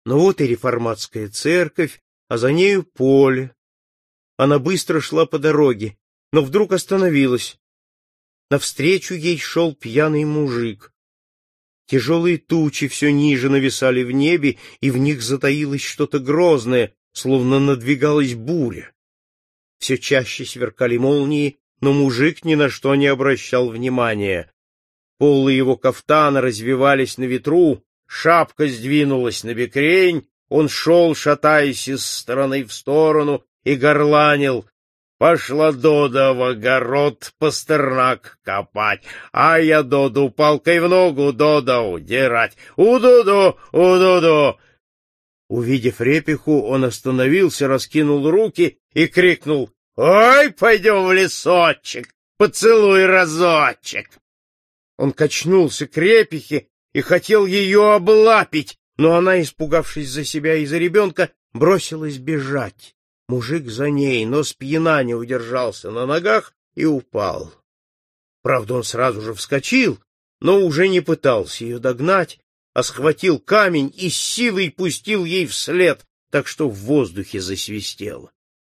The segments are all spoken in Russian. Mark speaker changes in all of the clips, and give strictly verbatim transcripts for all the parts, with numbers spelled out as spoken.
Speaker 1: Но вот и реформатская церковь, а за нею поле. Она быстро шла по дороге, но вдруг остановилась. Навстречу ей шел пьяный мужик. Тяжелые тучи все ниже нависали в небе, и в них затаилось что-то грозное, словно надвигалась буря. Все чаще сверкали молнии, но мужик ни на что не обращал внимания. Полы его кафтана развивались на ветру, шапка сдвинулась на бекрень, он шел, шатаясь из стороны в сторону, и горланил: «Пошла Дода в огород пастернак копать, а я Доду палкой в ногу, Дода удирать, у-ду-ду, у-ду-ду». Увидев Репиху, он остановился, раскинул руки и крикнул: «Ой, пойдем в лесочек, поцелуй разочек». Он качнулся к Репихе и хотел ее облапить, но она, испугавшись за себя и за ребенка, бросилась бежать. Мужик за ней, но с пьяна не удержался на ногах и упал. Правда, он сразу же вскочил, но уже не пытался ее догнать, а схватил камень и с силой пустил ей вслед, так что в воздухе засвистело.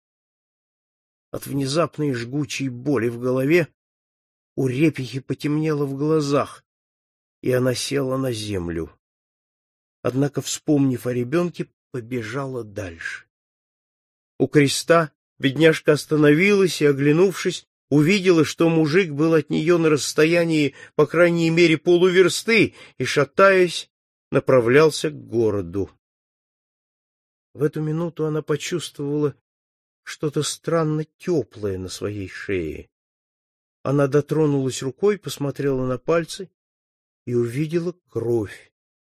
Speaker 1: От внезапной жгучей боли в голове у Репихи потемнело в глазах, и она села на землю. Однако, вспомнив о ребенке, побежала дальше. У креста бедняжка остановилась и, оглянувшись, увидела, что мужик был от нее на расстоянии, по крайней мере, полуверсты, и, шатаясь, направлялся к городу. В эту минуту она почувствовала что-то странно теплое на своей шее. Она дотронулась рукой, посмотрела на пальцы и увидела кровь.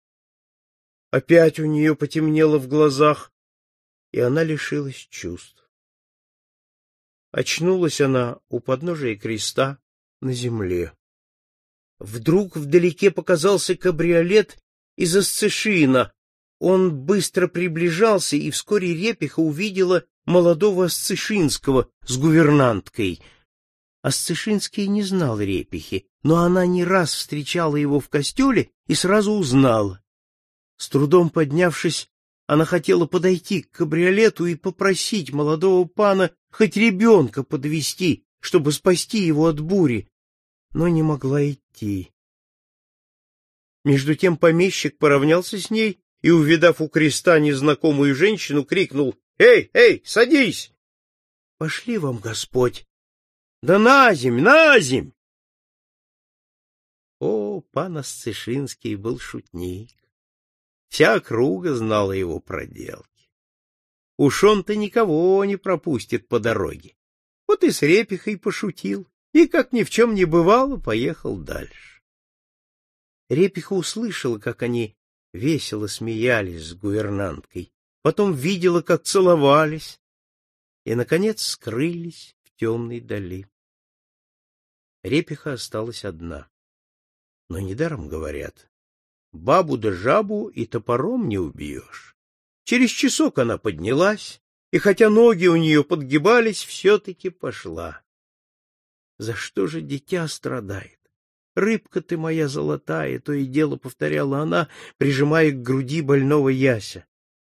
Speaker 1: Опять у нее потемнело в глазах, и она лишилась чувств. Очнулась она у подножия креста на земле. Вдруг вдалеке показался кабриолет из Асцишина. Он быстро приближался, и вскоре Репиха увидела молодого Асцишинского с гувернанткой. Асцишинский не знал Репихи, но она не раз встречала его в костеле и сразу узнала. С трудом поднявшись, она хотела подойти к кабриолету и попросить молодого пана хоть ребенка подвести, чтобы спасти его от бури, но не могла идти. Между тем помещик поравнялся с ней и, увидав у креста незнакомую женщину, крикнул: «Эй, эй, садись!» «Пошли вам, Господь!» «Да наземь, наземь!» О, пан Асцишинский был шутник. Вся округа знала его проделки. Уж он-то никого не пропустит по дороге. Вот и с Репихой пошутил, и, как ни в чем не бывало, поехал дальше. Репиха услышала, как они весело смеялись с гувернанткой, потом видела, как целовались, и, наконец, скрылись в темной дали. Репиха осталась одна. Но недаром говорят: бабу да жабу и топором не убьешь. Через часок она поднялась, и хотя ноги у нее подгибались, все-таки пошла. За что же дитя страдает? Рыбка ты моя золотая, то и дело повторяла она, прижимая к груди больного Яся.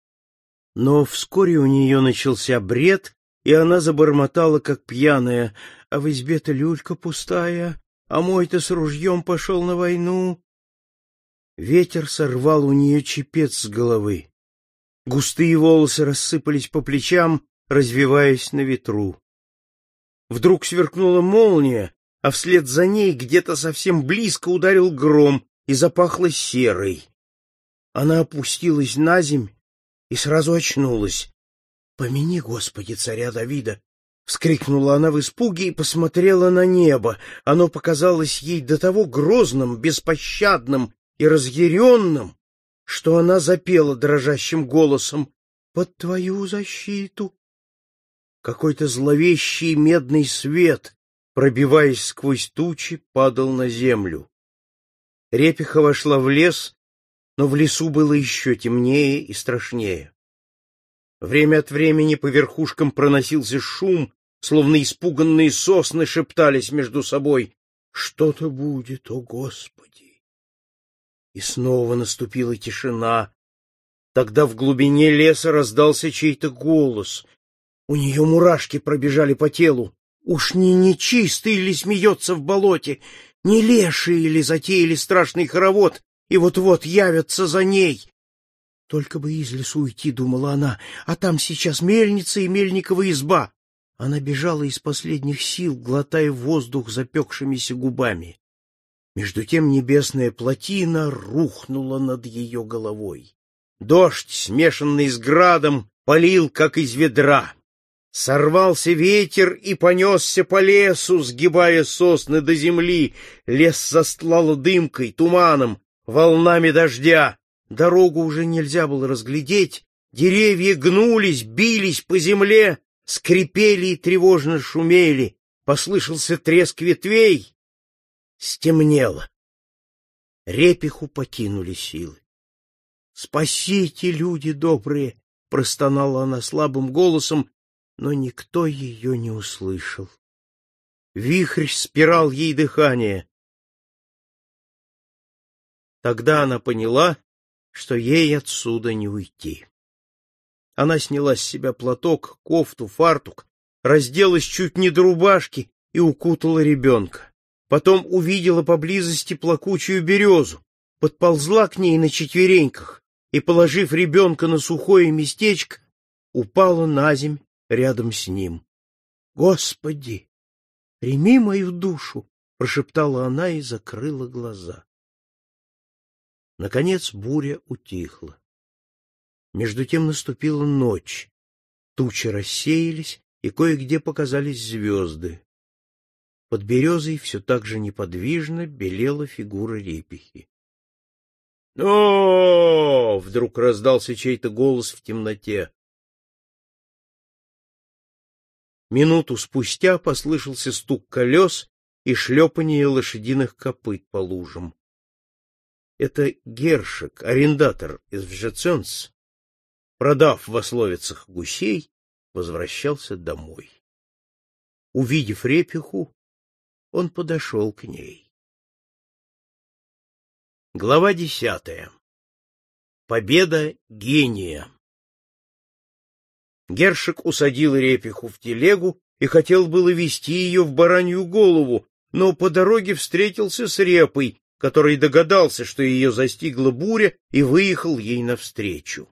Speaker 1: Но вскоре у нее начался бред, и она забормотала, как пьяная: а в избе-то люлька пустая, а мой-то с ружьем пошел на войну. Ветер сорвал у нее чепец с головы. Густые волосы рассыпались по плечам, развиваясь на ветру. Вдруг сверкнула молния, а вслед за ней где-то совсем близко ударил гром и запахло серой. Она опустилась наземь и сразу очнулась. «Помяни, Господи, царя Давида!» — вскрикнула она в испуге и посмотрела на небо. Оно показалось ей до того грозным, беспощадным и разъяренным, что она запела дрожащим голосом: «Под твою защиту!» Какой-то зловещий медный свет, пробиваясь сквозь тучи, падал на землю. Репиха вошла в лес, но в лесу было еще темнее и страшнее. Время от времени по верхушкам проносился шум, словно испуганные сосны шептались между собой: «Что-то будет, о Господи!» И снова наступила тишина, Тогда в глубине леса раздался чей-то голос. У нее мурашки пробежали по телу. Уж не нечистый ли смеется в болоте, не лешие ли затеяли страшный хоровод, и вот-вот явятся за ней. Только бы из лесу уйти, думала она, а там сейчас мельница и мельникова изба. Она бежала из последних сил, глотая воздух запекшимися губами. Между тем небесная плотина рухнула над ее головой. Дождь, смешанный с градом, полил, как из ведра. Сорвался ветер и понесся по лесу, сгибая сосны до земли. Лес застлало дымкой, туманом, волнами дождя. Дорогу уже нельзя было разглядеть. Деревья гнулись, бились по земле, скрипели и тревожно шумели. Послышался треск ветвей. Стемнело. Репиху покинули силы. «Спасите, люди добрые!» — простонала она слабым голосом, но никто ее не услышал. Вихрь спирал ей дыхание. Тогда она поняла, что ей отсюда не уйти. Она сняла с себя платок, кофту, фартук, разделась чуть не до рубашки и укутала ребенка. Потом увидела поблизости плакучую березу, подползла к ней на четвереньках и, положив ребенка на сухое местечко, упала наземь рядом с ним. «Господи, прими мою душу!» — прошептала она и закрыла глаза. Наконец буря утихла. Между тем наступила ночь. Тучи рассеялись, и кое-где показались звезды. Под березой все так же неподвижно белела фигура репихи. «О!» — вдруг раздался чей-то голос в темноте. Минуту спустя послышался стук колес и шлепанье лошадиных копыт по лужам. Это Гершек, арендатор из Вжеценц, продав в ословицах гусей, возвращался домой. Увидев репиху, он подошел к ней. Глава десятая. Победа гения. Гершек усадил репиху в телегу и хотел было везти ее в баранью голову, но по дороге встретился с репой, который догадался, что ее застигла буря, и выехал ей навстречу.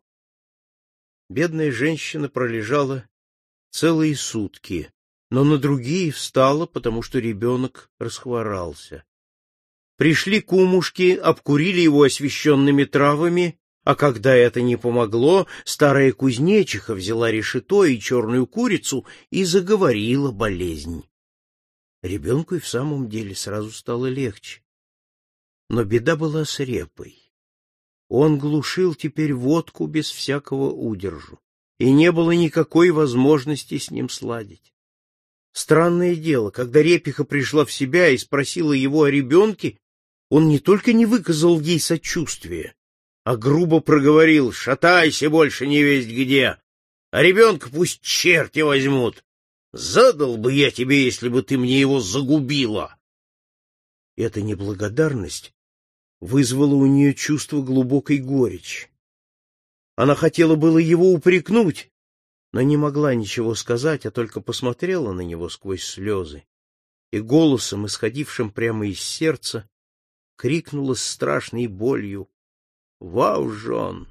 Speaker 1: Бедная женщина пролежала целые сутки, но на другие встала, потому что ребенок расхворался. Пришли кумушки, обкурили его освященными травами, а когда это не помогло, старая кузнечиха взяла решето и черную курицу и заговорила болезнь. Ребенку и в самом деле сразу стало легче. Но беда была с репой. Он глушил теперь водку без всякого удержу, и не было никакой возможности с ним сладить. Странное дело, когда репиха пришла в себя и спросила его о ребенке, он не только не выказал ей сочувствия, а грубо проговорил: «Шатайся больше не весть где, а ребенка пусть черти возьмут. Задал бы я тебе, если бы ты мне его загубила». Эта неблагодарность вызвала у нее чувство глубокой горечи. Она хотела было его упрекнуть, но не могла ничего сказать, а только посмотрела на него сквозь слезы и голосом, исходившим прямо из сердца, крикнула с страшной болью: «Вау, жон!»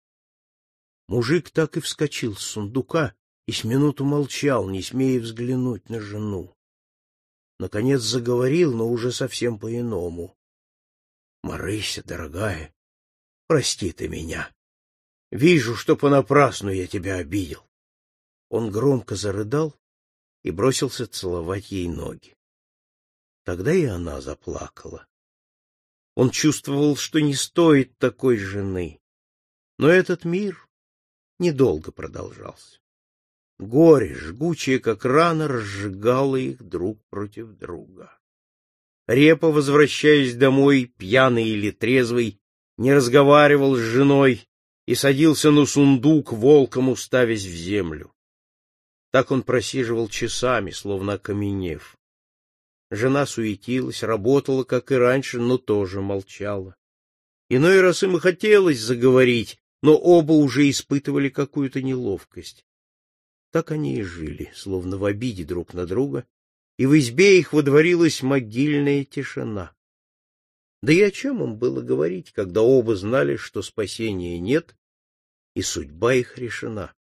Speaker 1: Мужик так и вскочил с сундука и с минуту молчал, не смея взглянуть на жену. Наконец заговорил, но уже совсем по-иному. «Марыся, дорогая, прости ты меня. Вижу, что понапрасну я тебя обидел». Он громко зарыдал и бросился целовать ей ноги. Тогда и она заплакала. Он чувствовал, что не стоит такой жены. Но этот мир недолго продолжался. Горе, жгучее как рана, разжигало их друг против друга. Репа, возвращаясь домой, пьяный или трезвый, не разговаривал с женой и садился на сундук, волком уставясь в землю. Так он просиживал часами, словно окаменев. Жена суетилась, работала, как и раньше, но тоже молчала. Иной раз им и хотелось заговорить, но оба уже испытывали какую-то неловкость. Так они и жили, словно в обиде друг на друга, и в избе их водворилась могильная тишина. Да и о чем им было говорить, когда оба знали, что спасения нет, и судьба их решена?